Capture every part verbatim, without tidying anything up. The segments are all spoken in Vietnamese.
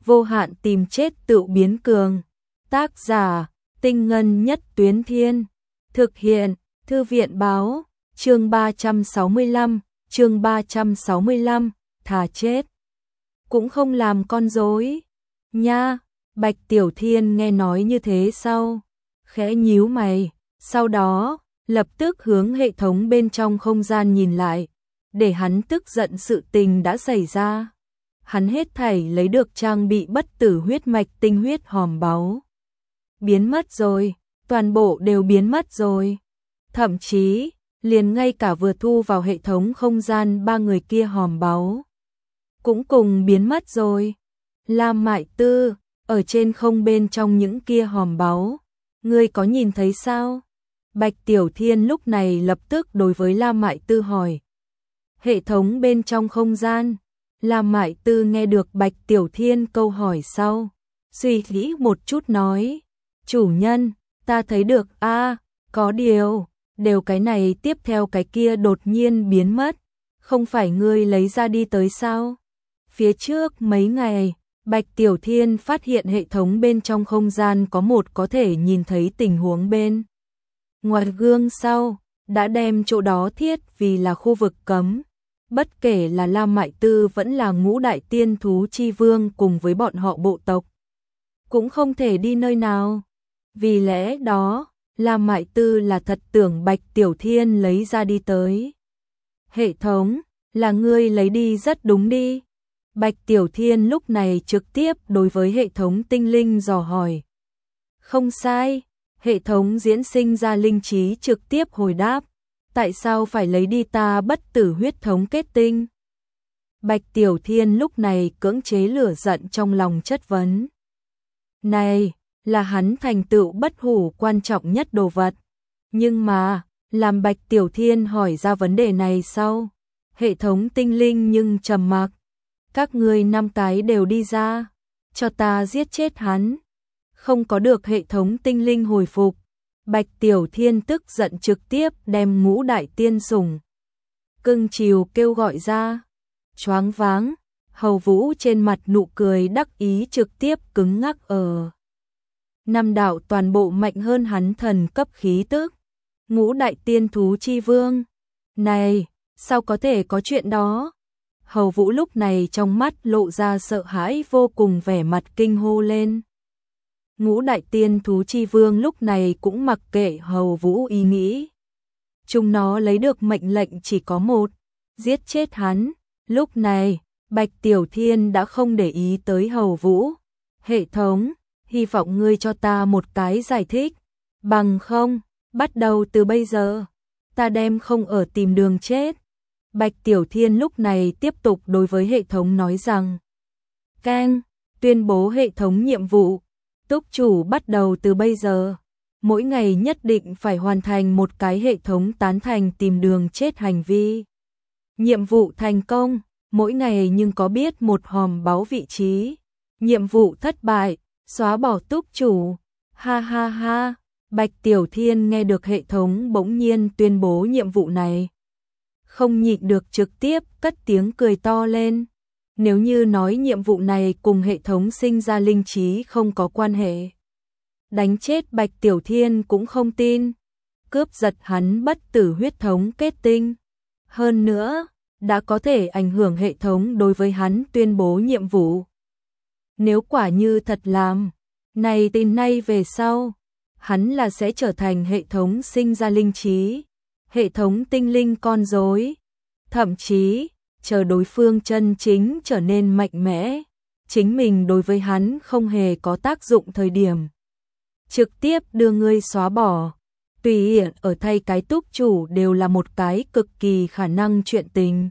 vô hạn tìm chết tự biến cường. Tác giả, Tinh Ngân Nhất Tuyến Thiên. Thực hiện, Thư viện Báo, chương ba trăm sáu mươi lăm, chương ba trăm sáu mươi lăm, thà chết cũng không làm con rối. Nha, Bạch Tiểu Thiên nghe nói như thế sau, khẽ nhíu mày, sau đó, lập tức hướng hệ thống bên trong không gian nhìn lại, để hắn tức giận sự tình đã xảy ra. Hắn hết thảy lấy được trang bị bất tử huyết mạch tinh huyết hòm báu. Biến mất rồi, toàn bộ đều biến mất rồi. Thậm chí, liền ngay cả vừa thu vào hệ thống không gian ba người kia hòm báu cũng cùng biến mất rồi. Lam Mại Tư, ở trên không bên trong những kia hòm báu, ngươi có nhìn thấy sao? Bạch Tiểu Thiên lúc này lập tức đối với Lam Mại Tư hỏi. Hệ thống bên trong không gian, Lam Mại Tư nghe được Bạch Tiểu Thiên câu hỏi sau, suy nghĩ một chút nói, chủ nhân, ta thấy được a, à, có điều, đều cái này tiếp theo cái kia đột nhiên biến mất, không phải ngươi lấy ra đi tới sao? Phía trước mấy ngày, Bạch Tiểu Thiên phát hiện hệ thống bên trong không gian có một có thể nhìn thấy tình huống bên ngoài gương sau, đã đem chỗ đó thiết vì là khu vực cấm. Bất kể là Lam Mại Tư vẫn là Ngũ Đại Tiên Thú Chi Vương cùng với bọn họ bộ tộc, cũng không thể đi nơi nào. Vì lẽ đó, Lam Mại Tư là thật tưởng Bạch Tiểu Thiên lấy ra đi tới. Hệ thống, là ngươi lấy đi rất đúng đi. Bạch Tiểu Thiên lúc này trực tiếp đối với hệ thống tinh linh dò hỏi. Không sai, hệ thống diễn sinh ra linh trí trực tiếp hồi đáp. Tại sao phải lấy đi ta bất tử huyết thống kết tinh? Bạch Tiểu Thiên lúc này cưỡng chế lửa giận trong lòng chất vấn. Này, là hắn thành tựu bất hủ quan trọng nhất đồ vật. Nhưng mà, làm Bạch Tiểu Thiên hỏi ra vấn đề này sau, hệ thống tinh linh nhưng trầm mặc. Các ngươi năm cái đều đi ra, cho ta giết chết hắn. Không có được hệ thống tinh linh hồi phục. Bạch Tiểu Thiên tức giận trực tiếp đem Ngũ Đại Tiên sủng cưng chiều kêu gọi ra. Choáng váng, Hầu Vũ trên mặt nụ cười đắc ý trực tiếp cứng ngắc ở. Năm đạo toàn bộ mạnh hơn hắn thần cấp khí tức. Ngũ Đại Tiên Thú Chi Vương. Này, sao có thể có chuyện đó? Hầu Vũ lúc này trong mắt lộ ra sợ hãi vô cùng, vẻ mặt kinh hô lên. Ngũ Đại Tiên Thú Chi Vương lúc này cũng mặc kệ Hầu Vũ ý nghĩ. Chúng nó lấy được mệnh lệnh chỉ có một, giết chết hắn. Lúc này, Bạch Tiểu Thiên đã không để ý tới Hầu Vũ. Hệ thống, hy vọng ngươi cho ta một cái giải thích. Bằng không, bắt đầu từ bây giờ, ta đem không ở tìm đường chết. Bạch Tiểu Thiên lúc này tiếp tục đối với hệ thống nói rằng. Keng, tuyên bố hệ thống nhiệm vụ. Túc chủ bắt đầu từ bây giờ, mỗi ngày nhất định phải hoàn thành một cái hệ thống tán thành tìm đường chết hành vi. Nhiệm vụ thành công, mỗi ngày nhưng có biết một hòm báu vị trí. Nhiệm vụ thất bại, xóa bỏ túc chủ. Ha ha ha, Bạch Tiểu Thiên nghe được hệ thống bỗng nhiên tuyên bố nhiệm vụ này, không nhịn được trực tiếp cất tiếng cười to lên. Nếu như nói nhiệm vụ này cùng hệ thống sinh ra linh trí không có quan hệ, đánh chết Bạch Tiểu Thiên cũng không tin. Cướp giật hắn bất tử huyết thống kết tinh, hơn nữa, đã có thể ảnh hưởng hệ thống đối với hắn tuyên bố nhiệm vụ. Nếu quả như thật làm, này từ nay về sau, hắn là sẽ trở thành hệ thống sinh ra linh trí, hệ thống tinh linh con rối. Thậm chí, chờ đối phương chân chính trở nên mạnh mẽ, chính mình đối với hắn không hề có tác dụng thời điểm, trực tiếp đưa ngươi xóa bỏ. Tùy hiện ở thay cái túc chủ đều là một cái cực kỳ khả năng chuyện tình.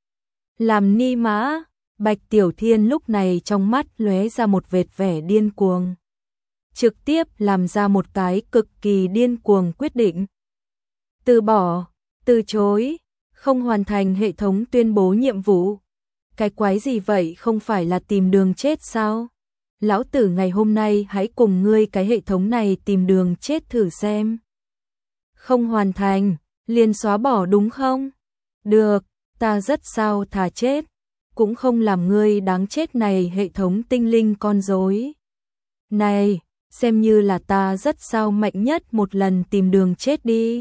Làm ni mã, Bạch Tiểu Thiên lúc này trong mắt lóe ra một vệt vẻ điên cuồng. Trực tiếp làm ra một cái cực kỳ điên cuồng quyết định. Từ bỏ, từ chối, không hoàn thành hệ thống tuyên bố nhiệm vụ. Cái quái gì vậy, không phải là tìm đường chết sao? Lão tử ngày hôm nay hãy cùng ngươi cái hệ thống này tìm đường chết thử xem. Không hoàn thành, liền xóa bỏ đúng không? Được, ta rất sao thà chết. cũng không làm ngươi đáng chết này hệ thống tinh linh con rối. Này, xem như là ta rất sao mạnh nhất một lần tìm đường chết đi.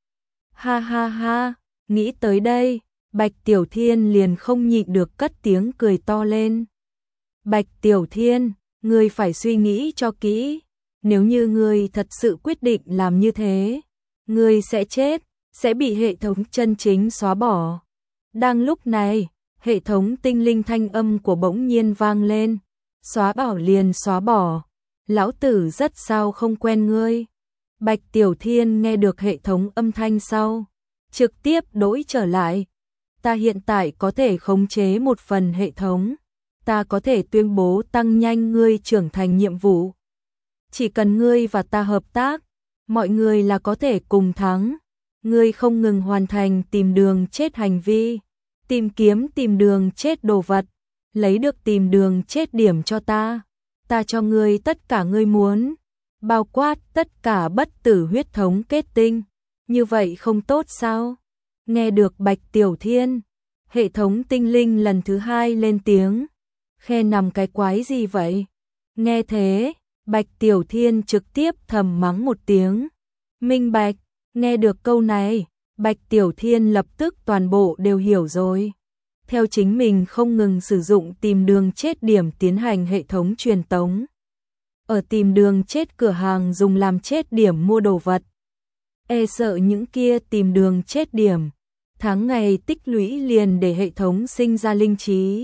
Ha ha ha, nghĩ tới đây, Bạch Tiểu Thiên liền không nhịn được cất tiếng cười to lên. Bạch Tiểu Thiên, ngươi phải suy nghĩ cho kỹ, nếu như ngươi thật sự quyết định làm như thế, ngươi sẽ chết, sẽ bị hệ thống chân chính xóa bỏ. Đang lúc này, hệ thống tinh linh thanh âm của bỗng nhiên vang lên, xóa bỏ liền xóa bỏ, lão tử rất sao không quen ngươi. Bạch Tiểu Thiên nghe được hệ thống âm thanh sau, trực tiếp đổi trở lại. Ta hiện tại có thể khống chế một phần hệ thống, ta có thể tuyên bố tăng nhanh ngươi trưởng thành nhiệm vụ. Chỉ cần ngươi và ta hợp tác, mọi người là có thể cùng thắng. Ngươi không ngừng hoàn thành tìm đường chết hành vi, tìm kiếm tìm đường chết đồ vật, lấy được tìm đường chết điểm cho ta. Ta cho ngươi tất cả ngươi muốn, bao quát tất cả bất tử huyết thống kết tinh. Như vậy không tốt sao? Nghe được Bạch Tiểu Thiên, hệ thống tinh linh lần thứ hai lên tiếng. Khe nằm cái quái gì vậy? Nghe thế, Bạch Tiểu Thiên trực tiếp thầm mắng một tiếng. Minh bạch, nghe được câu này, Bạch Tiểu Thiên lập tức toàn bộ đều hiểu rồi. Theo chính mình không ngừng sử dụng tìm đường chết điểm tiến hành hệ thống truyền tống. Ở tìm đường chết cửa hàng dùng làm chết điểm mua đồ vật. E sợ những kia tìm đường chết điểm, tháng ngày tích lũy liền để hệ thống sinh ra linh trí.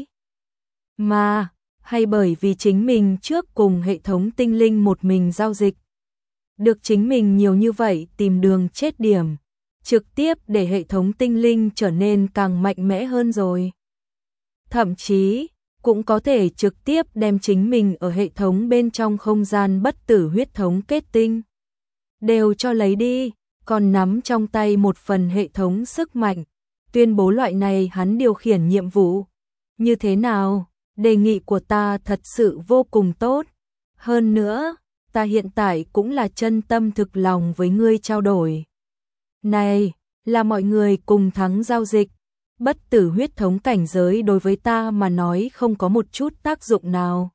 Mà, hay bởi vì chính mình trước cùng hệ thống tinh linh một mình giao dịch. Được chính mình nhiều như vậy tìm đường chết điểm, trực tiếp để hệ thống tinh linh trở nên càng mạnh mẽ hơn rồi. Thậm chí, cũng có thể trực tiếp đem chính mình ở hệ thống bên trong không gian bất tử huyết thống kết tinh. Đều cho lấy đi, còn nắm trong tay một phần hệ thống sức mạnh, tuyên bố loại này hắn điều khiển nhiệm vụ. Như thế nào? Đề nghị của ta thật sự vô cùng tốt. Hơn nữa, ta hiện tại cũng là chân tâm thực lòng với ngươi trao đổi. Này, là mọi người cùng thắng giao dịch. Bất tử huyết thống cảnh giới đối với ta mà nói không có một chút tác dụng nào.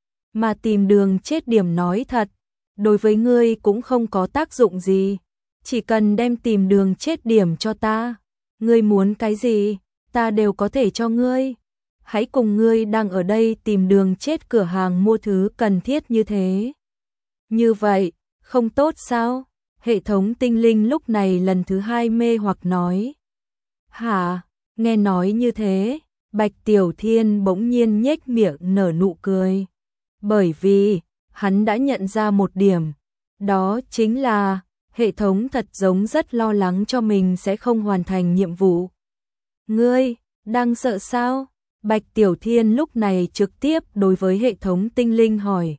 Mà tìm đường chết điểm nói thật, đối với ngươi cũng không có tác dụng gì. Chỉ cần đem tìm đường chết điểm cho ta, ngươi muốn cái gì, ta đều có thể cho ngươi. Hãy cùng ngươi đang ở đây tìm đường chết cửa hàng mua thứ cần thiết như thế. Như vậy, không tốt sao? Hệ thống tinh linh lúc này lần thứ hai mê hoặc nói. Hả? Nghe nói như thế, Bạch Tiểu Thiên bỗng nhiên nhếch miệng nở nụ cười. Bởi vì, hắn đã nhận ra một điểm. Đó chính là, hệ thống thật giống rất lo lắng cho mình sẽ không hoàn thành nhiệm vụ. Ngươi, đang sợ sao? Bạch Tiểu Thiên lúc này trực tiếp đối với hệ thống tinh linh hỏi.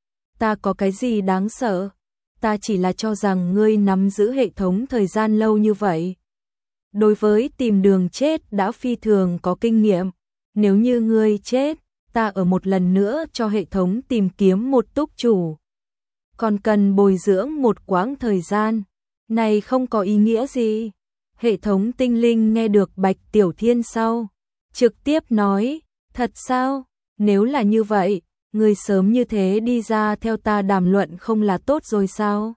Ta có cái gì đáng sợ? Ta chỉ là cho rằng ngươi nắm giữ hệ thống thời gian lâu như vậy. Đối với tìm đường chết đã phi thường có kinh nghiệm. Nếu như ngươi chết, ta ở một lần nữa cho hệ thống tìm kiếm một túc chủ. Còn cần bồi dưỡng một quãng thời gian. Này không có ý nghĩa gì. Hệ thống tinh linh nghe được Bạch Tiểu Thiên sau, trực tiếp nói, thật sao? Nếu là như vậy, ngươi sớm như thế đi ra theo ta đàm luận không là tốt rồi sao?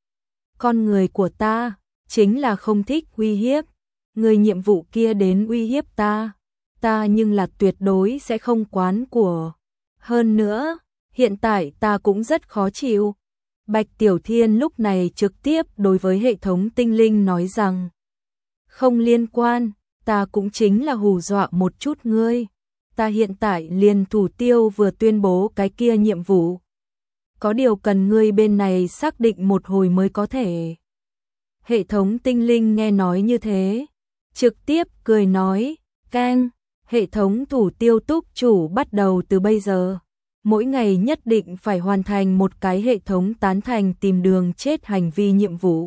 Con người của ta, chính là không thích uy hiếp. Người nhiệm vụ kia đến uy hiếp ta, ta nhưng là tuyệt đối sẽ không quán của. Hơn nữa, hiện tại ta cũng rất khó chịu. Bạch Tiểu Thiên lúc này trực tiếp đối với hệ thống tinh linh nói rằng, không liên quan, ta cũng chính là hù dọa một chút ngươi. Ta hiện tại liền thủ tiêu vừa tuyên bố cái kia nhiệm vụ. Có điều cần ngươi bên này xác định một hồi mới có thể. Hệ thống tinh linh nghe nói như thế, trực tiếp cười nói, keng, hệ thống thủ tiêu túc chủ bắt đầu từ bây giờ. Mỗi ngày nhất định phải hoàn thành một cái hệ thống tán thành tìm đường chết hành vi nhiệm vụ.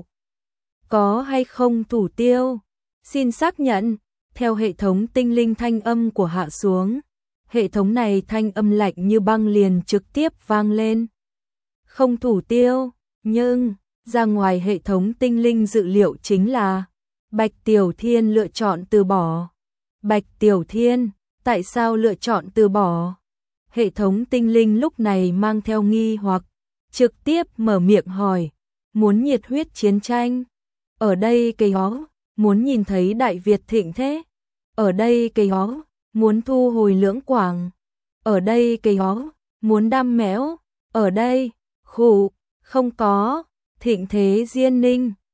Có hay không thủ tiêu? Xin xác nhận. Theo hệ thống tinh linh thanh âm của hạ xuống, hệ thống này thanh âm lạnh như băng liền trực tiếp vang lên. Không thủ tiêu, nhưng ra ngoài hệ thống tinh linh dự liệu chính là Bạch Tiểu Thiên lựa chọn từ bỏ. Bạch Tiểu Thiên, Tại sao lựa chọn từ bỏ? Hệ thống tinh linh lúc này mang theo nghi hoặc, trực tiếp mở miệng hỏi, muốn nhiệt huyết chiến tranh? Ở đây cây ó, muốn nhìn thấy Đại Việt thịnh thế? Ở đây cây ó, muốn thu hồi Lưỡng Quảng? Ở đây cây ó, muốn đam mẽo? Ở đây, khụ, không có, thịnh thế Diên Ninh.